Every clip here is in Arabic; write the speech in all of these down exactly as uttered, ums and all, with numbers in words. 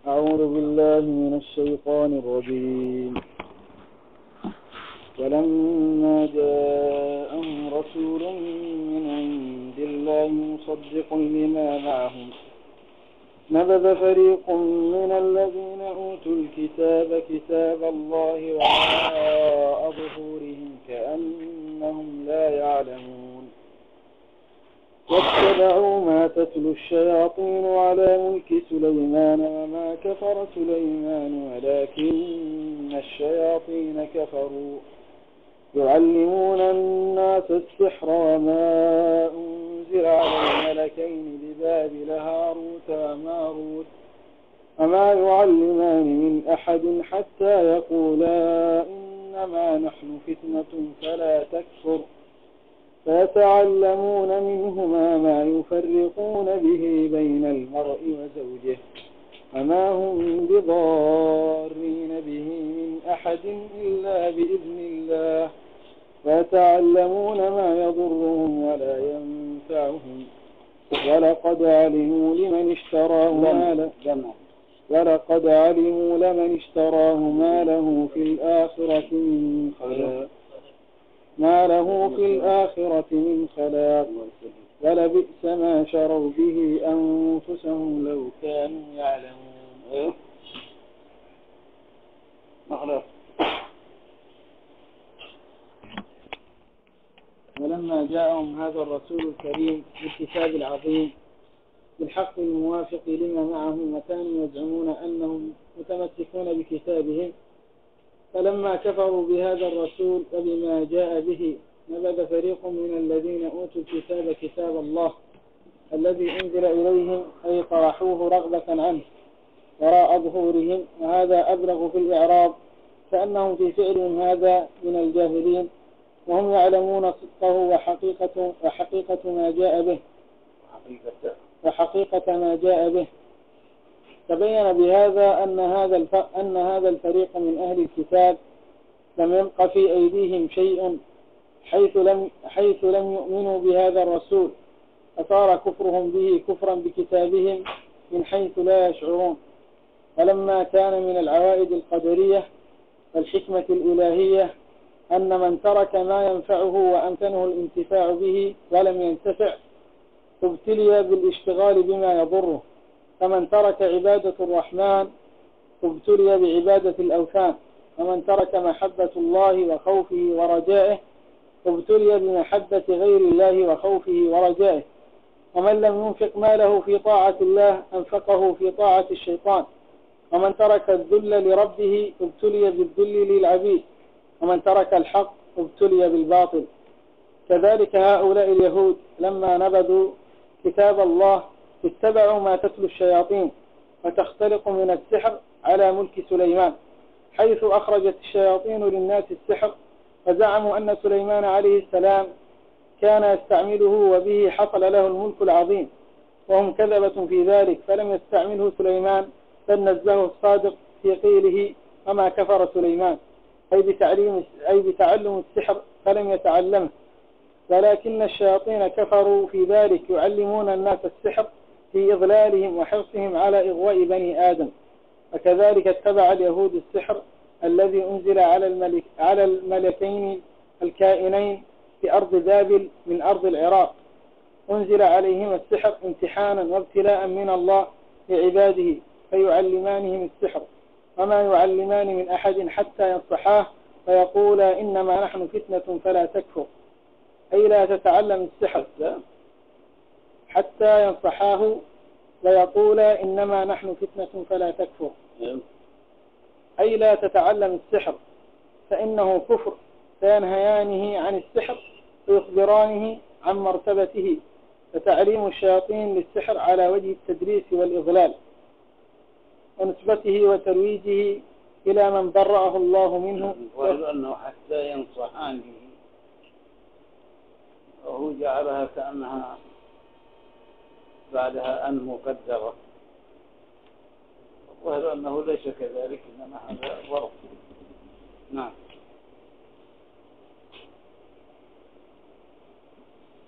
أعوذ بالله من الشيطان الرجيم. ولما جاءهم رسول من عند الله مصدق لما معهم نبذ فريق من الذين أوتوا الكتاب كتاب الله وراء ظهورهم كأنهم لا يعلمون واتبعوا ما تتلو الشياطين على ملك سليمان وما كفر سليمان ولكن الشياطين كفروا يعلمون الناس السحر وما أنزل على الملكين ببابل هاروت وماروت وما يعلمان من أحد حتى يقولا إنما نحن فتنة فلا تكفر فيتعلمون منهما ما يفرقون به بين المرء وزوجه وما هم بضارين به من أحد إلا بإذن الله ويتعلمون ما يضرهم ولا ينفعهم ولقد علموا لمن اشتراه ما له ولقد علموا لمن اشتراه ما له في الآخرة من خلاق ما له في الآخرة من خلاق ولبئس ما شروا به أنفسهم لو كانوا يعلمون. ولما جاءهم هذا الرسول الكريم بالكتاب العظيم بالحق الموافق لما معهم وكانوا يزعمون أنهم متمسكون بكتابهم فلما كفروا بهذا الرسول وبما جاء به نبذ فريق من الذين أوتوا الكتاب كتاب الله الذي أنزل إليهم أي طرحوه رغبة عنه وراء ظهورهم وهذا أبلغ في الإعراب كأنهم في فعلهم هذا من الجاهلين وهم يعلمون صدقه وحقيقة, وحقيقة ما جاء به وحقيقة ما جاء به تبين بهذا أن هذا الف... أن هذا الفريق من أهل الكتاب لم يبق في أيديهم شيء حيث لم حيث لم يؤمنوا بهذا الرسول فصار كفرهم به كفرا بكتابهم من حيث لا يشعرون. ولما كان من العوائد القدرية والحكمة الإلهية أن من ترك ما ينفعه وأمكنه الانتفاع به ولم ينتفع ابتلي بالاشتغال بما يضره، فمن ترك عبادة الرحمن ابتلي بعبادة الأوثان، ومن ترك محبة الله وخوفه ورجائه ابتلي بمحبة غير الله وخوفه ورجائه، ومن لم ينفق ماله في طاعة الله أنفقه في طاعة الشيطان، ومن ترك الذل لربه ابتلي بالذل للعبيد، ومن ترك الحق ابتلي بالباطل. كذلك هؤلاء اليهود لما نبذوا كتاب الله اتبعوا ما تتلو الشياطين وتختلق من السحر على ملك سليمان، حيث أخرجت الشياطين للناس السحر فزعموا أن سليمان عليه السلام كان يستعمله وبه حصل له الملك العظيم، وهم كذبة في ذلك فلم يستعمله سليمان بل نزه الصادق في قيله وما كفر سليمان أي بتعليم أي بتعلم السحر فلم يتعلمه، ولكن الشياطين كفروا في ذلك يعلمون الناس السحر في إضلالهم وحرصهم على إغواء بني آدم. وكذلك اتبع اليهود السحر الذي أنزل على الملك على الملكين الكائنين في أرض بابل من أرض العراق، أنزل عليهم السحر امتحانا وابتلاء من الله لعباده فيعلمانهم السحر، وما يعلمان من أحد حتى ينصحاه فيقولا إنما نحن فتنة فلا تكفر، أي لا تتعلم السحر حتى ينصحاه ويقولا إنما نحن فتنة فلا تكفر، أي لا تتعلم السحر فإنه كفر، فينهيانه عن السحر ويخبرانه عن مرتبته، فتعليم الشياطين للسحر على وجه التدريس والإضلال ونسبته وترويجه إلى من برأه الله منه، وقالوا أنه حتى ينصحان به وهو جعلها كأنها بعدها أن مقدرة، وقالوا أنه ليس كذلك إنما هذا ظرف. نعم.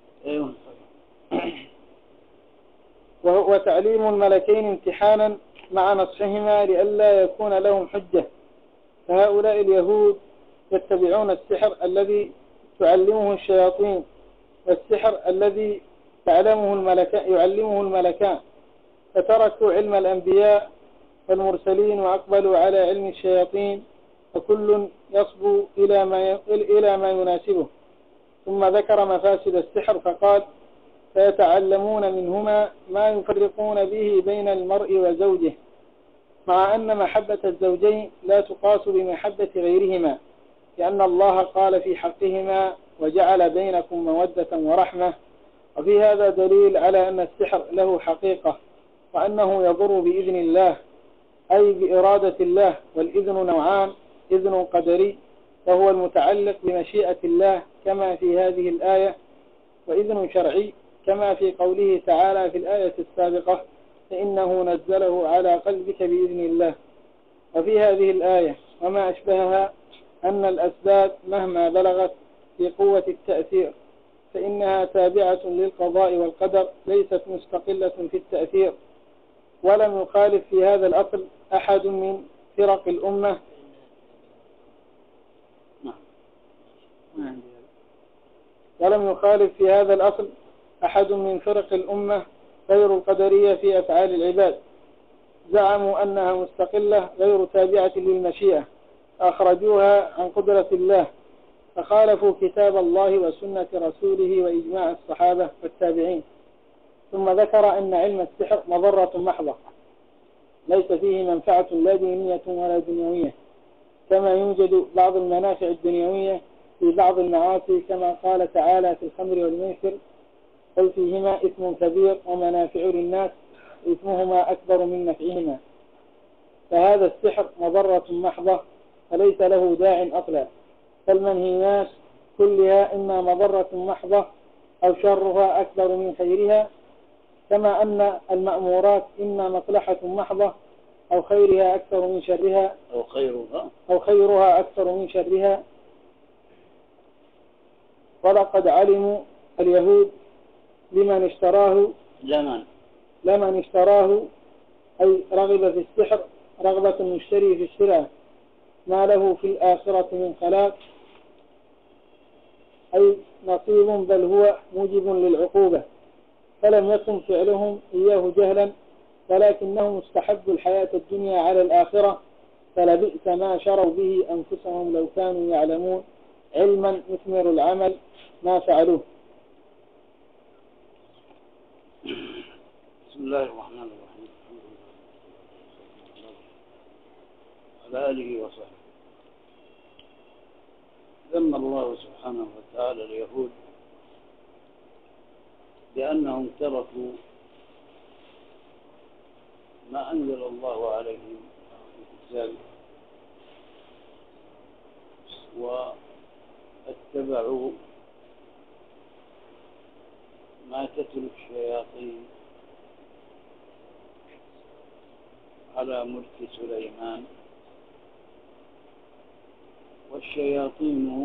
وتعليم الملكين امتحانا مع نصحهما لئلا يكون لهم حجة. فهؤلاء اليهود يتبعون السحر الذي تعلمه الشياطين، والسحر الذي تعلمه الملكان يعلمه الملكان، فتركوا علم الأنبياء والمرسلين وأقبلوا على علم الشياطين، فكل يصبو إلى ما إلى ما يناسبه. ثم ذكر مفاسد السحر فقال: فيتعلمون منهما ما يفرقون به بين المرء وزوجه، مع أن محبة الزوجين لا تقاس بمحبة غيرهما، لأن الله قال في حقهما: وجعل بينكم مودة ورحمة. وفي هذا دليل على أن السحر له حقيقة، وأنه يضر بإذن الله أي بإرادة الله. والإذن نوعان: إذن قدري وهو المتعلق بمشيئة الله كما في هذه الآية، وإذن شرعي كما في قوله تعالى في الآية السابقة: فإنه نزله على قلبك بإذن الله. وفي هذه الآية وما أشبهها أن الأسباب مهما بلغت في قوة التأثير فإنها تابعة للقضاء والقدر، ليست مستقلة في التأثير. ولم يخالف في هذا الأصل أحد من فرق الأمة ولم يخالف في هذا الأصل أحد من فرق الأمة غير القدرية في أفعال العباد. زعموا أنها مستقلة غير تابعة للمشيئة، أخرجوها عن قدرة الله، فخالفوا كتاب الله وسنة رسوله وإجماع الصحابة والتابعين. ثم ذكر أن علم السحر مضرة محضة، ليس فيه منفعة لا دينية ولا دنيوية، كما يوجد بعض المنافع الدنيوية في بعض المعاصي، كما قال تعالى في الخمر والميسر: قل فيهما إثم كبير ومنافع للناس إثمهما أكبر من نفعهما. فهذا السحر مضرة محضة فليس له داع أصلا، فالمنهيات كلها إما مضرة محضة أو شرها أكبر من خيرها، كما أن المأمورات إما مصلحة محضة أو خيرها أكثر من شرها أو خيرها أو خيرها أكثر من شرها. ولقد علموا اليهود لمن اشتراه لمن لمن اشتراه أي رغب في السحر رغبة المشتري في السلعة ما له في الآخرة من خلاق، أي نصيب، بل هو موجب للعقوبة. فلم يكن فعلهم إياه جهلا، ولكنهم استحبوا الحياة الدنيا على الآخرة، فلبئس ما شروا به أنفسهم لو كانوا يعلمون علما مثمر العمل ما فعلوه. بسم الله الرحمن الرحيم. على آله وصحبه. ذم الله سبحانه وتعالى اليهود لأنهم تركوا ما أنزل الله عليهم في كتابه واتبعوا ما تتلو الشياطين على ملك سليمان. والشياطين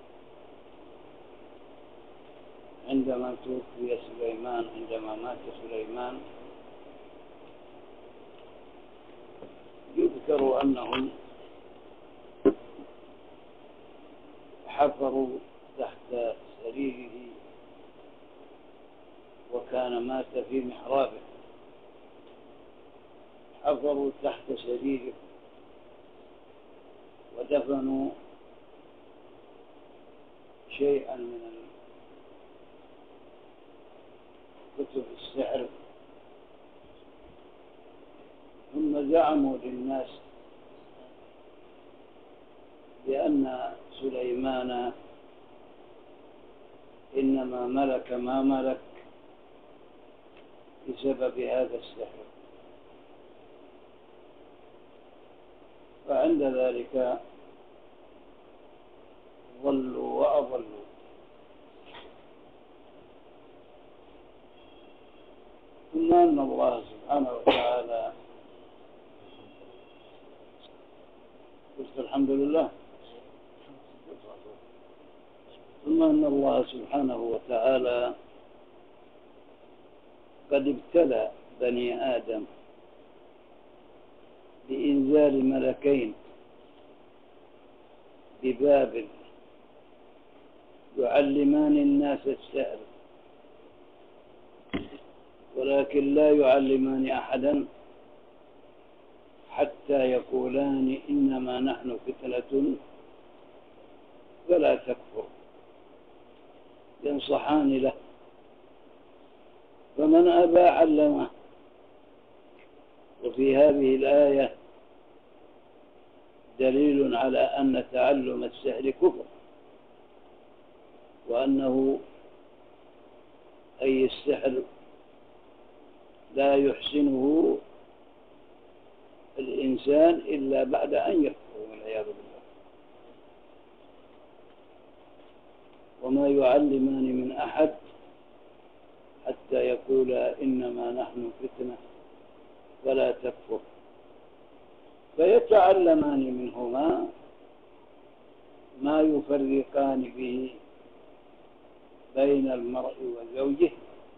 عندما توفي سليمان عندما مات سليمان يذكر أنهم حفروا تحت سريره وكان مات في محرابه، حفروا تحت سريره ودفنوا شيئا من كتب السحر، ثم زعموا للناس بأن سليمان إنما ملك ما ملك بسبب هذا السحر. فعند ذلك ضلوا وأضلوا. ثم أن الله سبحانه وتعالى قلت الحمد لله ثم أن الله سبحانه وتعالى قد ابتلى بني آدم إنزال ملكين ببابل يعلمان الناس السحر، ولكن لا يعلمان أحدا حتى يقولان إنما نحن فتنة فلا تكفر، ينصحان له، فمن أبى علمه. وفي هذه الآية دليل على أن تعلم السحر كفر، وأنه أي السحر لا يحسنه الإنسان إلا بعد أن يكفر والعياذ بالله. وما يعلمان من أحد حتى يقولا إنما نحن فتنة فلا تكفر، فيتعلمان منهما ما يفرقان به بين المرء وزوجه،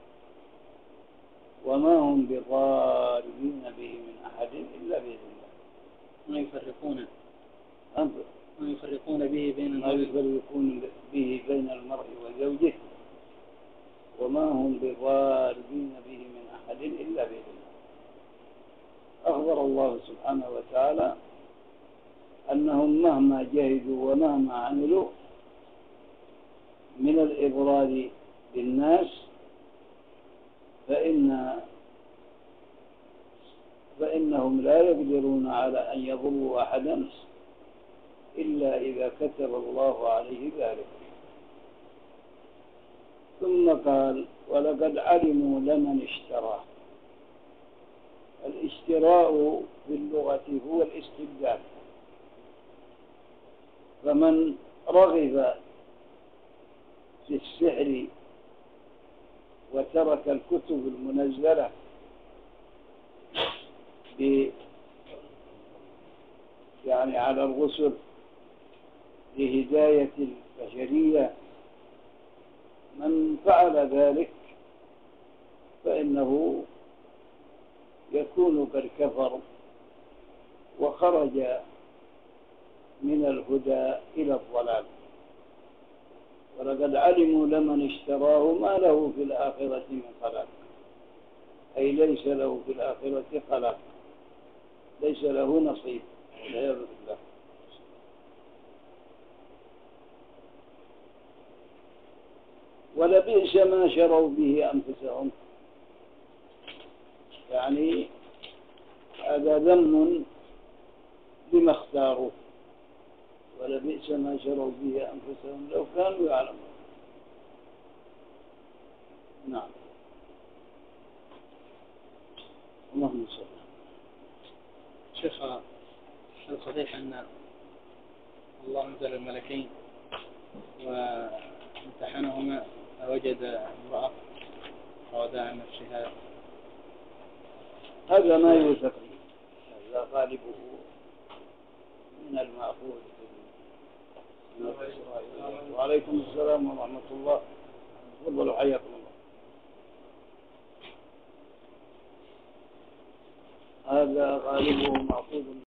وما هم بضارين به من أحد إلا بإذن الله. ما يفرقون ما يفرقون به بين ما يفرقون به بين المرء وزوجه، وما هم بضارين به من أحد إلا بإذن الله. أخبر الله سبحانه وتعالى أنهم مهما جهدوا ومهما عملوا من الإضرار بالناس فإن فإنهم لا يقدرون على أن يضروا أحدا إلا إذا كتب الله عليه ذلك. ثم قال ولقد علموا لمن اشتراه. الاشتراء في اللغة هو الاستبدال، فمن رغب في السحر وترك الكتب المنزلة ب يعني على الرسل لهداية البشرية، من فعل ذلك فإنه يكون قد كفر وخرج من الهدى إلى الضلال. ولقد علموا لمن اشتراه ما له في الآخرة من خلاق، أي ليس له في الآخرة خلاق، ليس له نصيب والعياذ بالله. ولبئس ما شروا به أنفسهم، يعني هذا ذم لما اختاروا. ولبئس ما شروا به أنفسهم لو كانوا يعلمون. نعم. اللهم صل. شيخ، هل صحيح أن الله أنزل الملكين وامتحنهما فوجد امرأة راودها عن نفسها؟ هذا ما يوثق، هذا غالبه من المأخوذ. وعليكم السلام ورحمة الله، تفضلوا حياكم الله. هذا غالبه مأخوذ